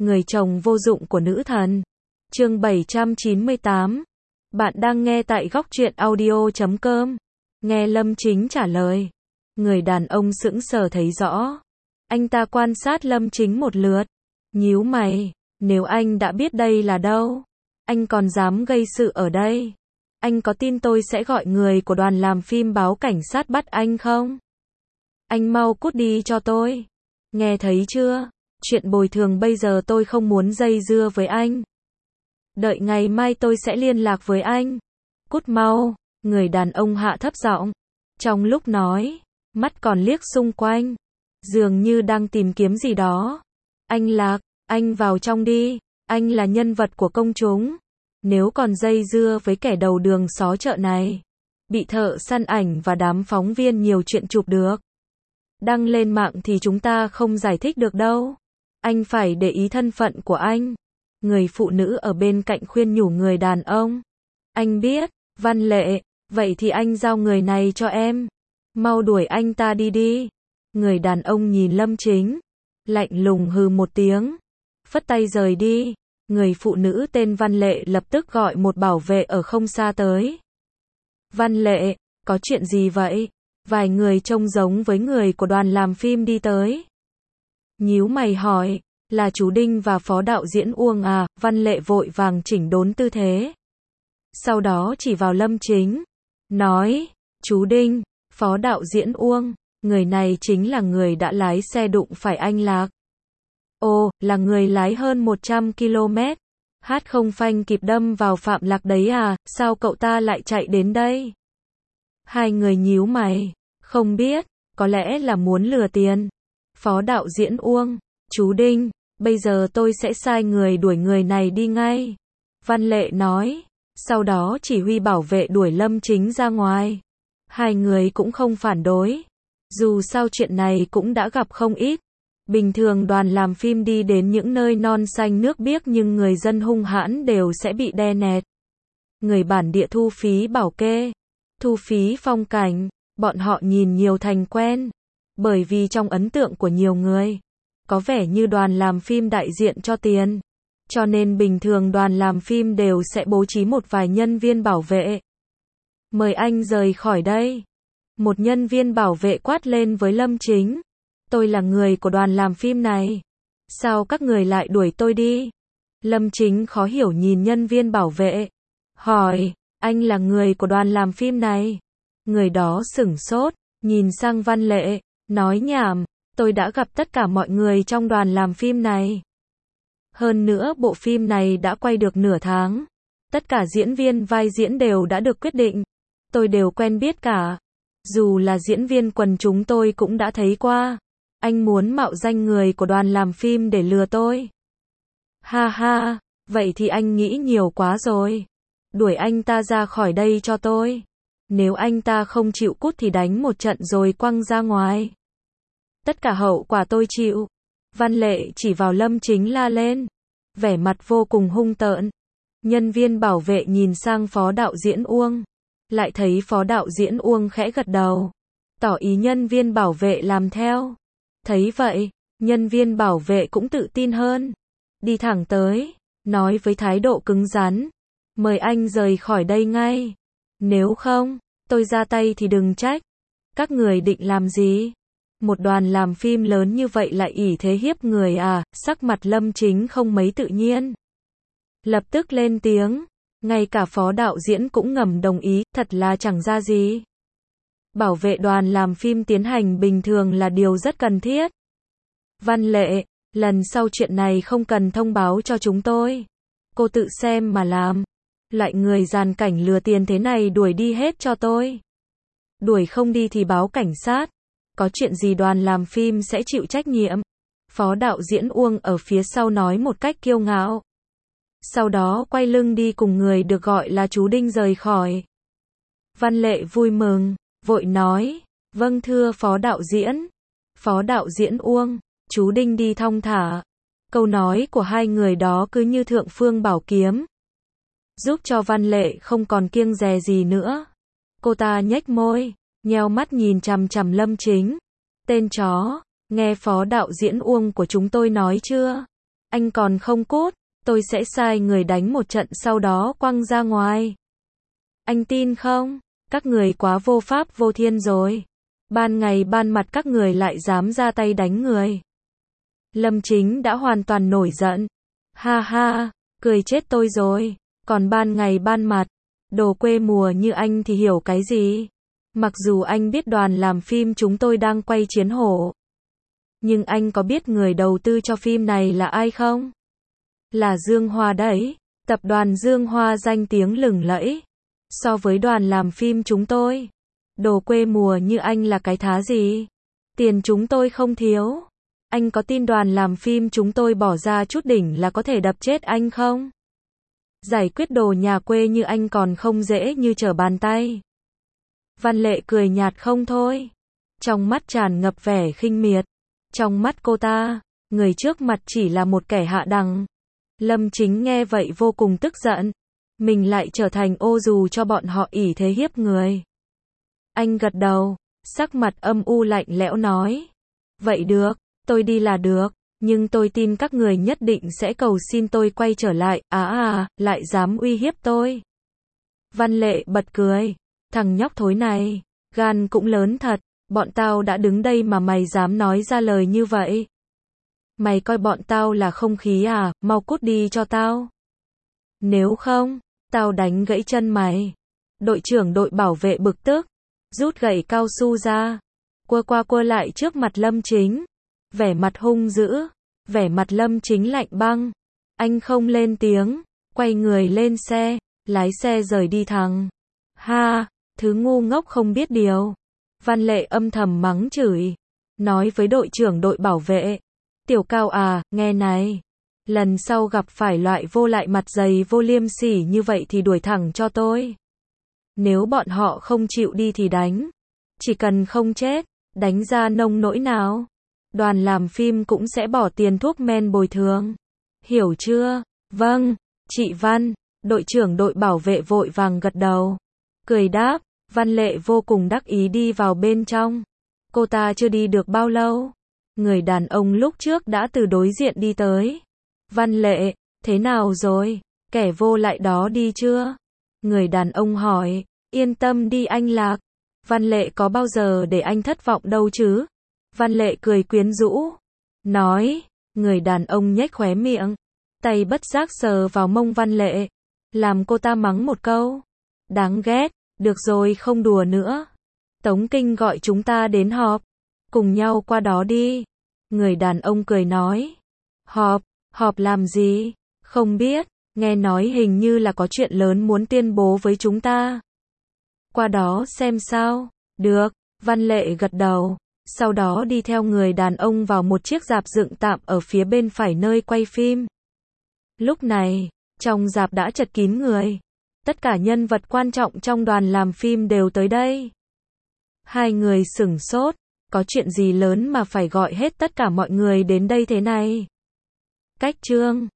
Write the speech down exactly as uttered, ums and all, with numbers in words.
người chồng vô dụng của nữ thần. Chương bảy trăm chín mươi tám. Bạn đang nghe tại góc truyện audio chấm com. Nghe Lâm Chính trả lời. Người đàn ông sững sờ thấy rõ. Anh ta quan sát Lâm Chính một lượt. Nhíu mày. Nếu anh đã biết đây là đâu, anh còn dám gây sự ở đây? Anh có tin tôi sẽ gọi người của đoàn làm phim báo cảnh sát bắt anh không? Anh mau cút đi cho tôi. Nghe thấy chưa? Chuyện bồi thường bây giờ tôi không muốn dây dưa với anh. Đợi ngày mai tôi sẽ liên lạc với anh. Cút mau. Người đàn ông hạ thấp giọng. Trong lúc nói, mắt còn liếc xung quanh, dường như đang tìm kiếm gì đó. Anh Lạc, anh vào trong đi. Anh là nhân vật của công chúng. Nếu còn dây dưa với kẻ đầu đường xó chợ này, bị thợ săn ảnh và đám phóng viên nhiều chuyện chụp được, đăng lên mạng thì chúng ta không giải thích được đâu. Anh phải để ý thân phận của anh. Người phụ nữ ở bên cạnh khuyên nhủ người đàn ông. Anh biết, Văn Lệ, vậy thì anh giao người này cho em. Mau đuổi anh ta đi đi. Người đàn ông nhìn Lâm Chính, lạnh lùng hừ một tiếng, phất tay rời đi. Người phụ nữ tên Văn Lệ lập tức gọi một bảo vệ ở không xa tới. Văn Lệ, có chuyện gì vậy? Vài người trông giống với người của đoàn làm phim đi tới. Nhíu mày hỏi, là chú Đinh và phó đạo diễn Uông à? Văn Lệ vội vàng chỉnh đốn tư thế. Sau đó chỉ vào Lâm Chính, nói, chú Đinh, phó đạo diễn Uông, người này chính là người đã lái xe đụng phải anh Lạc. Ồ, là người lái hơn một trăm ki lô mét, hát không phanh kịp đâm vào Phạm Lạc đấy à? Sao cậu ta lại chạy đến đây? Hai người nhíu mày, không biết, có lẽ là muốn lừa tiền. Phó đạo diễn Uông, chú Đinh, bây giờ tôi sẽ sai người đuổi người này đi ngay. Văn Lệ nói, sau đó chỉ huy bảo vệ đuổi Lâm Chính ra ngoài. Hai người cũng không phản đối. Dù sao chuyện này cũng đã gặp không ít. Bình thường đoàn làm phim đi đến những nơi non xanh nước biếc nhưng người dân hung hãn đều sẽ bị đè nẹt. Người bản địa thu phí bảo kê, thu phí phong cảnh, bọn họ nhìn nhiều thành quen. Bởi vì trong ấn tượng của nhiều người, có vẻ như đoàn làm phim đại diện cho tiền. Cho nên bình thường đoàn làm phim đều sẽ bố trí một vài nhân viên bảo vệ. Mời anh rời khỏi đây. Một nhân viên bảo vệ quát lên với Lâm Chính. Tôi là người của đoàn làm phim này. Sao các người lại đuổi tôi đi? Lâm Chính khó hiểu nhìn nhân viên bảo vệ. Hỏi, anh là người của đoàn làm phim này? Người đó sửng sốt, nhìn sang Văn Lệ, nói nhảm, tôi đã gặp tất cả mọi người trong đoàn làm phim này. Hơn nữa bộ phim này đã quay được nửa tháng. Tất cả diễn viên vai diễn đều đã được quyết định. Tôi đều quen biết cả. Dù là diễn viên quần chúng tôi cũng đã thấy qua. Anh muốn mạo danh người của đoàn làm phim để lừa tôi. Ha ha, vậy thì anh nghĩ nhiều quá rồi. Đuổi anh ta ra khỏi đây cho tôi. Nếu anh ta không chịu cút thì đánh một trận rồi quăng ra ngoài. Tất cả hậu quả tôi chịu. Văn Lệ chỉ vào Lâm Chính la lên. Vẻ mặt vô cùng hung tợn. Nhân viên bảo vệ nhìn sang phó đạo diễn Uông. Lại thấy phó đạo diễn Uông khẽ gật đầu. Tỏ ý nhân viên bảo vệ làm theo. Thấy vậy, nhân viên bảo vệ cũng tự tin hơn. Đi thẳng tới, nói với thái độ cứng rắn. Mời anh rời khỏi đây ngay. Nếu không, tôi ra tay thì đừng trách. Các người định làm gì? Một đoàn làm phim lớn như vậy lại ỷ thế hiếp người à? Sắc mặt Lâm Chính không mấy tự nhiên. Lập tức lên tiếng. Ngay cả phó đạo diễn cũng ngầm đồng ý, thật là chẳng ra gì. Bảo vệ đoàn làm phim tiến hành bình thường là điều rất cần thiết. Văn Lệ, lần sau chuyện này không cần thông báo cho chúng tôi. Cô tự xem mà làm. Loại người giàn cảnh lừa tiền thế này đuổi đi hết cho tôi. Đuổi không đi thì báo cảnh sát. Có chuyện gì đoàn làm phim sẽ chịu trách nhiệm. Phó đạo diễn Uông ở phía sau nói một cách kiêu ngạo. Sau đó quay lưng đi cùng người được gọi là chú Đinh rời khỏi. Văn Lệ vui mừng, vội nói, vâng thưa phó đạo diễn. Phó đạo diễn Uông, chú Đinh đi thong thả. Câu nói của hai người đó cứ như thượng phương bảo kiếm. Giúp cho Văn Lệ không còn kiêng dè gì nữa. Cô ta nhếch môi, nheo mắt nhìn chằm chằm Lâm Chính. Tên chó, nghe phó đạo diễn Uông của chúng tôi nói chưa? Anh còn không cút, tôi sẽ sai người đánh một trận sau đó quăng ra ngoài. Anh tin không? Các người quá vô pháp vô thiên rồi. Ban ngày ban mặt các người lại dám ra tay đánh người. Lâm Chính đã hoàn toàn nổi giận. Ha ha, cười chết tôi rồi. Còn ban ngày ban mặt, đồ quê mùa như anh thì hiểu cái gì? Mặc dù anh biết đoàn làm phim chúng tôi đang quay Chiến Hổ. Nhưng anh có biết người đầu tư cho phim này là ai không? Là Dương Hoa đấy. Tập đoàn Dương Hoa danh tiếng lừng lẫy. So với đoàn làm phim chúng tôi, đồ quê mùa như anh là cái thá gì? Tiền chúng tôi không thiếu. Anh có tin đoàn làm phim chúng tôi bỏ ra chút đỉnh là có thể đập chết anh không? Giải quyết đồ nhà quê như anh còn không dễ như trở bàn tay. Văn Lệ cười nhạt không thôi. Trong mắt tràn ngập vẻ khinh miệt. Trong mắt cô ta, người trước mặt chỉ là một kẻ hạ đẳng. Lâm Chính nghe vậy vô cùng tức giận. Mình lại trở thành ô dù cho bọn họ ỷ thế hiếp người. Anh gật đầu, sắc mặt âm u lạnh lẽo nói. Vậy được, tôi đi là được, nhưng tôi tin các người nhất định sẽ cầu xin tôi quay trở lại. À à, lại dám uy hiếp tôi. Văn Lệ bật cười. Thằng nhóc thối này, gan cũng lớn thật, bọn tao đã đứng đây mà mày dám nói ra lời như vậy. Mày coi bọn tao là không khí à, mau cút đi cho tao. Nếu không, tao đánh gãy chân mày. Đội trưởng đội bảo vệ bực tức, rút gậy cao su ra, quơ qua quơ lại trước mặt Lâm Chính. Vẻ mặt hung dữ, vẻ mặt Lâm Chính lạnh băng. Anh không lên tiếng, quay người lên xe, lái xe rời đi thẳng. Ha, thứ ngu ngốc không biết điều. Văn Lệ âm thầm mắng chửi, nói với đội trưởng đội bảo vệ. Tiểu Cao à, nghe này. Lần sau gặp phải loại vô lại mặt dày vô liêm sỉ như vậy thì đuổi thẳng cho tôi. Nếu bọn họ không chịu đi thì đánh. Chỉ cần không chết, đánh ra nông nỗi nào. Đoàn làm phim cũng sẽ bỏ tiền thuốc men bồi thường. Hiểu chưa? Vâng, chị Văn. Đội trưởng đội bảo vệ vội vàng gật đầu. Cười đáp, Văn Lệ vô cùng đắc ý đi vào bên trong. Cô ta chưa đi được bao lâu. Người đàn ông lúc trước đã từ đối diện đi tới. Văn Lệ, thế nào rồi? Kẻ vô lại đó đi chưa? Người đàn ông hỏi. Yên tâm đi anh Lạc. Văn Lệ có bao giờ để anh thất vọng đâu chứ? Văn Lệ cười quyến rũ. Nói. Người đàn ông nhếch khóe miệng. Tay bất giác sờ vào mông Văn Lệ. Làm cô ta mắng một câu. Đáng ghét. Được rồi không đùa nữa. Tống Kinh gọi chúng ta đến họp. Cùng nhau qua đó đi. Người đàn ông cười nói. Họp, họp làm gì? Không biết, nghe nói hình như là có chuyện lớn muốn tuyên bố với chúng ta. Qua đó xem sao. Được, Văn Lệ gật đầu. Sau đó đi theo người đàn ông vào một chiếc rạp dựng tạm ở phía bên phải nơi quay phim. Lúc này, trong rạp đã chật kín người. Tất cả nhân vật quan trọng trong đoàn làm phim đều tới đây. Hai người sửng sốt. Có chuyện gì lớn mà phải gọi hết tất cả mọi người đến đây thế này? Cách chương